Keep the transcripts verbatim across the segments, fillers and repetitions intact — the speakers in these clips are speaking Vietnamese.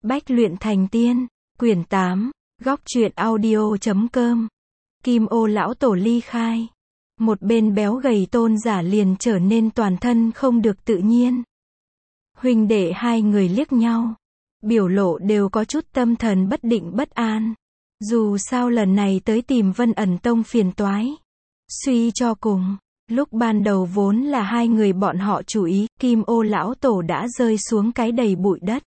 Bách luyện thành tiên, quyển tám, góc truyện audio chấm com. Kim Ô lão tổ ly khai. Một bên béo gầy tôn giả liền trở nên toàn thân không được tự nhiên. Huynh đệ hai người liếc nhau. Biểu lộ đều có chút tâm thần bất định bất an. Dù sao lần này tới tìm Vân Ẩn Tông phiền toái. Suy cho cùng, lúc ban đầu vốn là hai người bọn họ chủ ý, Kim Ô lão tổ đã rơi xuống cái đầy bụi đất.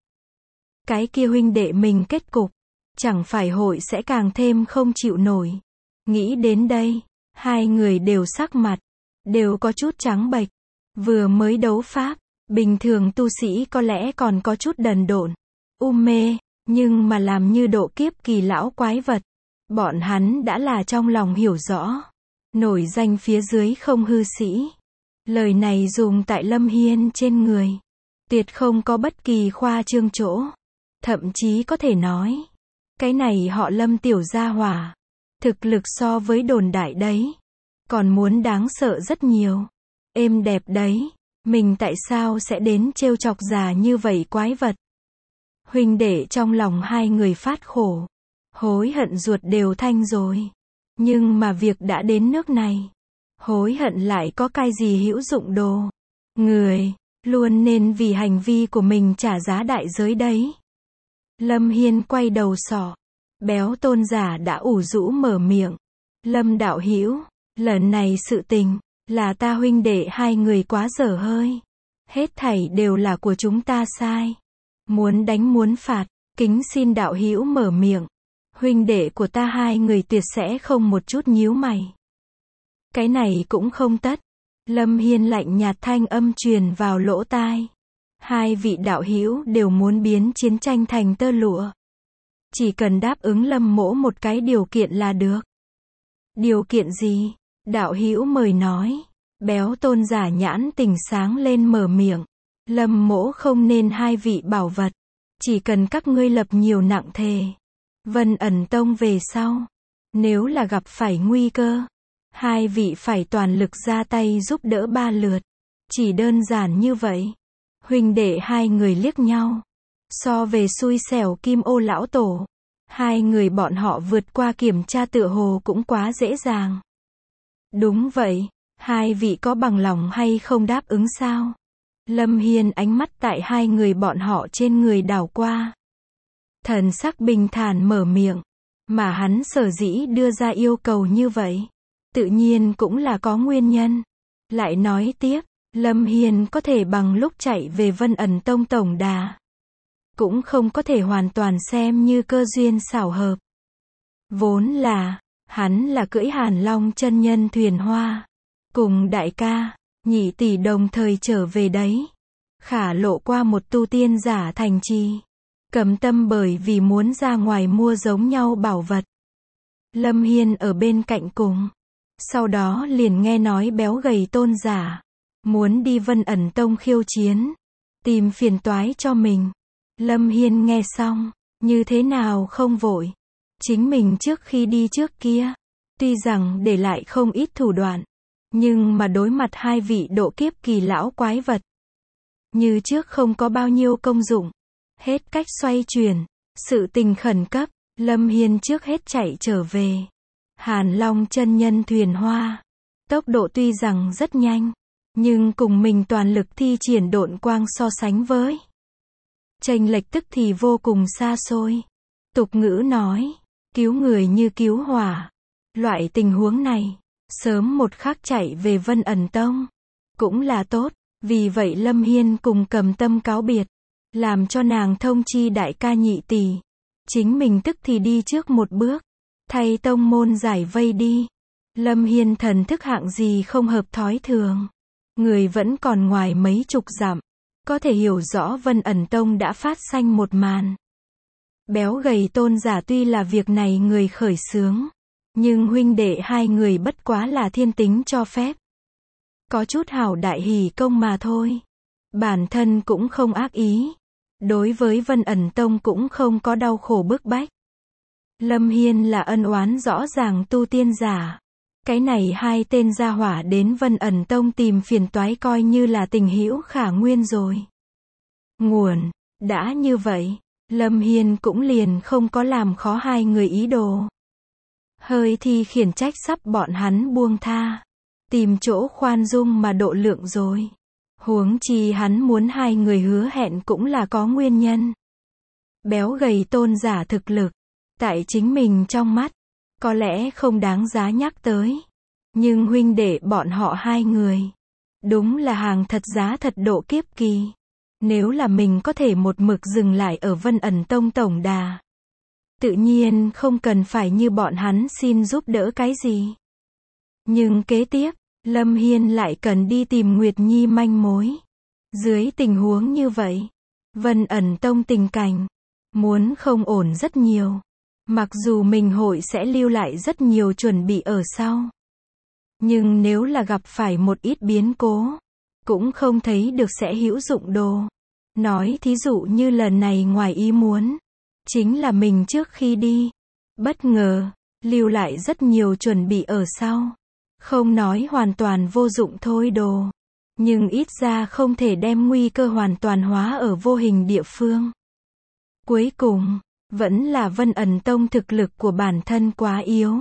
Cái kia huynh đệ mình kết cục, chẳng phải hội sẽ càng thêm không chịu nổi. Nghĩ đến đây, hai người đều sắc mặt, đều có chút trắng bệch. Vừa mới đấu pháp, bình thường tu sĩ có lẽ còn có chút đần độn, u mê, nhưng mà làm như độ kiếp kỳ lão quái vật, bọn hắn đã là trong lòng hiểu rõ. Nổi danh phía dưới không hư sĩ. Lời này dùng tại Lâm Hiên trên người, tuyệt không có bất kỳ khoa trương chỗ. Thậm chí có thể nói, cái này họ Lâm tiểu gia hỏa, thực lực so với đồn đại đấy, còn muốn đáng sợ rất nhiều. Êm đẹp đấy, mình tại sao sẽ đến trêu chọc già như vậy quái vật. Huynh đệ trong lòng hai người phát khổ, hối hận ruột đều thanh rồi. Nhưng mà việc đã đến nước này, hối hận lại có cái gì hữu dụng đồ. Người, luôn nên vì hành vi của mình trả giá đại giới đấy. Lâm Hiên quay đầu sọ. Béo tôn giả đã ủ rũ mở miệng. Lâm đạo hữu, lần này sự tình, là ta huynh đệ hai người quá dở hơi. Hết thảy đều là của chúng ta sai. Muốn đánh muốn phạt, kính xin đạo hữu mở miệng. Huynh đệ của ta hai người tuyệt sẽ không một chút nhíu mày. Cái này cũng không tất. Lâm Hiên lạnh nhạt thanh âm truyền vào lỗ tai. Hai vị đạo hữu đều muốn biến chiến tranh thành tơ lụa. Chỉ cần đáp ứng Lâm mỗ một cái điều kiện là được. Điều kiện gì? Đạo hữu mời nói. Béo tôn giả nhãn tình sáng lên mở miệng. Lâm mỗ không nên hai vị bảo vật. Chỉ cần các ngươi lập nhiều nặng thề. Vân Ẩn Tông về sau, nếu là gặp phải nguy cơ, hai vị phải toàn lực ra tay giúp đỡ ba lượt. Chỉ đơn giản như vậy. Huynh đệ hai người liếc nhau. So về xui xẻo Kim Ô lão tổ, hai người bọn họ vượt qua kiểm tra tựa hồ cũng quá dễ dàng. Đúng vậy, hai vị có bằng lòng hay không đáp ứng sao? Lâm Hiên ánh mắt tại hai người bọn họ trên người đảo qua. Thần sắc bình thản mở miệng, mà hắn sở dĩ đưa ra yêu cầu như vậy, tự nhiên cũng là có nguyên nhân. Lại nói tiếp, Lâm Hiên có thể bằng lúc chạy về Vân Ẩn Tông tổng đà, cũng không có thể hoàn toàn xem như cơ duyên xảo hợp. Vốn là, hắn là cưỡi Hàn Long chân nhân thuyền hoa, cùng đại ca, nhị tỷ đồng thời trở về đấy. Khả lộ qua một tu tiên giả thành trì. Cầm tâm bởi vì muốn ra ngoài mua giống nhau bảo vật. Lâm Hiên ở bên cạnh cùng. Sau đó liền nghe nói béo gầy tôn giả muốn đi Vân Ẩn Tông khiêu chiến, tìm phiền toái cho mình. Lâm Hiên nghe xong, như thế nào không vội. Chính mình trước khi đi trước kia, tuy rằng để lại không ít thủ đoạn, nhưng mà đối mặt hai vị độ kiếp kỳ lão quái vật, như trước không có bao nhiêu công dụng. Hết cách xoay chuyển, sự tình khẩn cấp, Lâm Hiên trước hết chạy trở về. Hàn Long chân nhân thuyền hoa, tốc độ tuy rằng rất nhanh, nhưng cùng mình toàn lực thi triển độn quang so sánh với, chênh lệch tức thì vô cùng xa xôi. Tục ngữ nói, cứu người như cứu hỏa. Loại tình huống này, sớm một khắc chạy về Vân Ẩn Tông, cũng là tốt. Vì vậy Lâm Hiên cùng Cầm Tâm cáo biệt, làm cho nàng thông chi đại ca nhị tỷ. Chính mình tức thì đi trước một bước, thay tông môn giải vây đi. Lâm Hiên thần thức hạng gì không hợp thói thường. Người vẫn còn ngoài mấy chục dặm, có thể hiểu rõ Vân Ẩn Tông đã phát sanh một màn. Béo gầy tôn giả tuy là việc này người khởi xướng, nhưng huynh đệ hai người bất quá là thiên tính cho phép. Có chút hảo đại hỉ công mà thôi. Bản thân cũng không ác ý. Đối với Vân Ẩn Tông cũng không có đau khổ bức bách. Lâm Hiên là ân oán rõ ràng tu tiên giả. Cái này hai tên gia hỏa đến Vân Ẩn Tông tìm phiền toái coi như là tình hữu khả nguyên rồi. Nguồn, đã như vậy, Lâm Hiên cũng liền không có làm khó hai người ý đồ. Hơi thi khiển trách sắp bọn hắn buông tha. Tìm chỗ khoan dung mà độ lượng rồi. Huống chi hắn muốn hai người hứa hẹn cũng là có nguyên nhân. Béo gầy tôn giả thực lực, tại chính mình trong mắt, có lẽ không đáng giá nhắc tới. Nhưng huynh đệ bọn họ hai người, đúng là hàng thật giá thật độ kiếp kỳ. Nếu là mình có thể một mực dừng lại ở Vân Ẩn Tông tổng đà, tự nhiên không cần phải như bọn hắn xin giúp đỡ cái gì. Nhưng kế tiếp, Lâm Hiên lại cần đi tìm Nguyệt Nhi manh mối. Dưới tình huống như vậy, Vân Ẩn Tông tình cảnh, muốn không ổn rất nhiều. Mặc dù mình hội sẽ lưu lại rất nhiều chuẩn bị ở sau. Nhưng nếu là gặp phải một ít biến cố, cũng không thấy được sẽ hữu dụng đồ. Nói thí dụ như lần này ngoài ý muốn, chính là mình trước khi đi, bất ngờ, lưu lại rất nhiều chuẩn bị ở sau. Không nói hoàn toàn vô dụng thôi đồ, nhưng ít ra không thể đem nguy cơ hoàn toàn hóa ở vô hình địa phương. Cuối cùng, vẫn là Vân Ẩn Tông thực lực của bản thân quá yếu.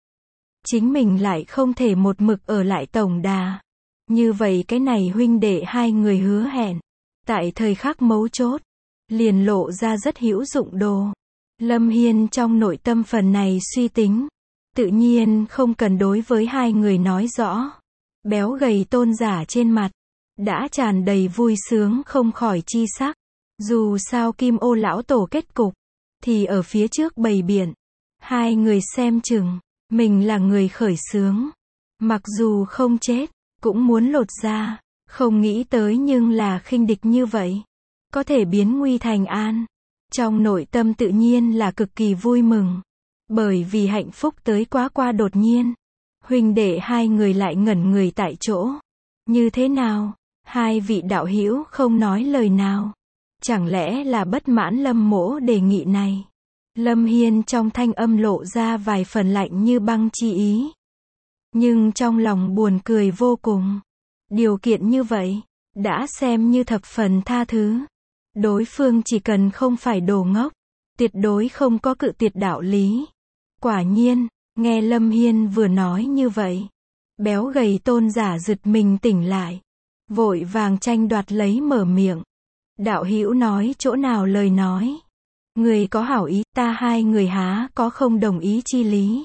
Chính mình lại không thể một mực ở lại tổng đà. Như vậy cái này huynh đệ hai người hứa hẹn, tại thời khắc mấu chốt, liền lộ ra rất hữu dụng đồ. Lâm Hiên trong nội tâm phần này suy tính, tự nhiên không cần đối với hai người nói rõ. Béo gầy tôn giả trên mặt, đã tràn đầy vui sướng không khỏi chi sắc. Dù sao Kim Ô lão tổ kết cục, thì ở phía trước bày biện. Hai người xem chừng, mình là người khởi xướng. Mặc dù không chết, cũng muốn lột ra. Không nghĩ tới nhưng là khinh địch như vậy, có thể biến nguy thành an. Trong nội tâm tự nhiên là cực kỳ vui mừng. Bởi vì hạnh phúc tới quá qua đột nhiên. Huynh đệ hai người lại ngẩn người tại chỗ. Như thế nào? Hai vị đạo hữu không nói lời nào. Chẳng lẽ là bất mãn Lâm Mỗ đề nghị này? Lâm Hiên trong thanh âm lộ ra vài phần lạnh như băng chi ý. Nhưng trong lòng buồn cười vô cùng. Điều kiện như vậy, đã xem như thập phần tha thứ. Đối phương chỉ cần không phải đồ ngốc, tuyệt đối không có cự tuyệt đạo lý. Quả nhiên, nghe Lâm Hiên vừa nói như vậy, béo gầy tôn giả giật mình tỉnh lại, vội vàng tranh đoạt lấy mở miệng. Đạo hữu nói chỗ nào lời nói? Người có hảo ý, ta hai người há có không đồng ý chi lý.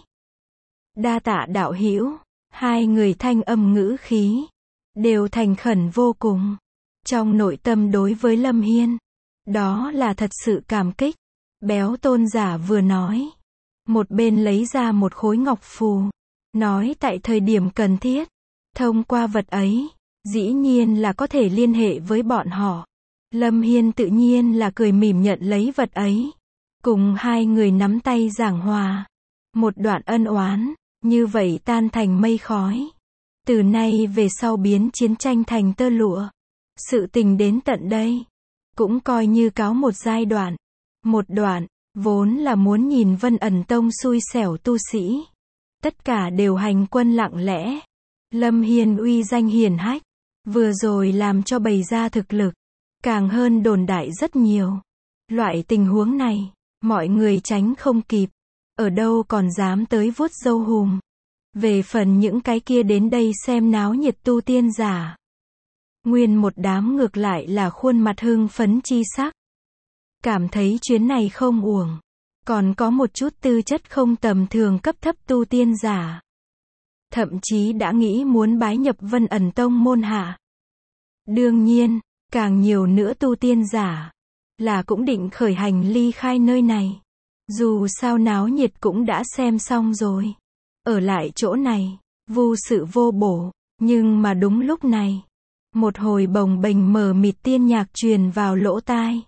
Đa tạ đạo hữu, hai người thanh âm ngữ khí, đều thành khẩn vô cùng. Trong nội tâm đối với Lâm Hiên, đó là thật sự cảm kích. Béo tôn giả vừa nói, một bên lấy ra một khối ngọc phù, nói tại thời điểm cần thiết, thông qua vật ấy, dĩ nhiên là có thể liên hệ với bọn họ. Lâm Hiên tự nhiên là cười mỉm nhận lấy vật ấy, cùng hai người nắm tay giảng hòa. Một đoạn ân oán, như vậy tan thành mây khói. Từ nay về sau biến chiến tranh thành tơ lụa. Sự tình đến tận đây, cũng coi như cáo một giai đoạn. Một đoạn, vốn là muốn nhìn Vân Ẩn Tông xui xẻo tu sĩ. Tất cả đều hành quân lặng lẽ. Lâm Hiên uy danh hiển hách, vừa rồi làm cho bày ra thực lực, càng hơn đồn đại rất nhiều. Loại tình huống này, mọi người tránh không kịp. Ở đâu còn dám tới vuốt râu hùm. Về phần những cái kia đến đây xem náo nhiệt tu tiên giả, nguyên một đám ngược lại là khuôn mặt hưng phấn chi sắc. Cảm thấy chuyến này không uổng. Còn có một chút tư chất không tầm thường cấp thấp tu tiên giả. Thậm chí đã nghĩ muốn bái nhập Vân Ẩn Tông môn hạ. Đương nhiên, càng nhiều nữa tu tiên giả, là cũng định khởi hành ly khai nơi này. Dù sao náo nhiệt cũng đã xem xong rồi. Ở lại chỗ này, vô sự vô bổ. Nhưng mà đúng lúc này, một hồi bồng bềnh mờ mịt tiên nhạc truyền vào lỗ tai.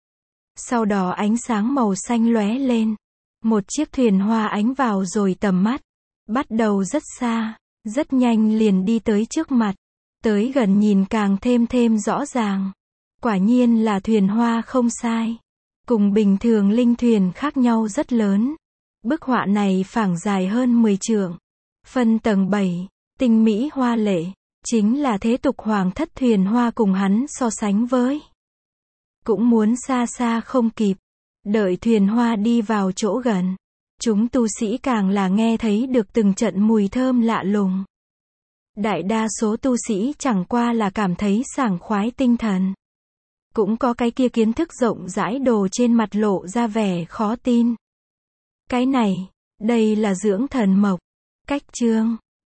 Sau đó ánh sáng màu xanh lóe lên. Một chiếc thuyền hoa ánh vào rồi tầm mắt. Bắt đầu rất xa, rất nhanh liền đi tới trước mặt. Tới gần nhìn càng thêm thêm rõ ràng. Quả nhiên là thuyền hoa không sai. Cùng bình thường linh thuyền khác nhau rất lớn. Bức họa này phảng dài hơn mười trượng. Phân tầng bảy, tinh mỹ hoa lệ. Chính là thế tục hoàng thất thuyền hoa cùng hắn so sánh với. Cũng muốn xa xa không kịp. Đợi thuyền hoa đi vào chỗ gần, chúng tu sĩ càng là nghe thấy được từng trận mùi thơm lạ lùng. Đại đa số tu sĩ chẳng qua là cảm thấy sảng khoái tinh thần. Cũng có cái kia kiến thức rộng rãi đồ trên mặt lộ ra vẻ khó tin. Cái này, đây là dưỡng thần mộc. Cách chương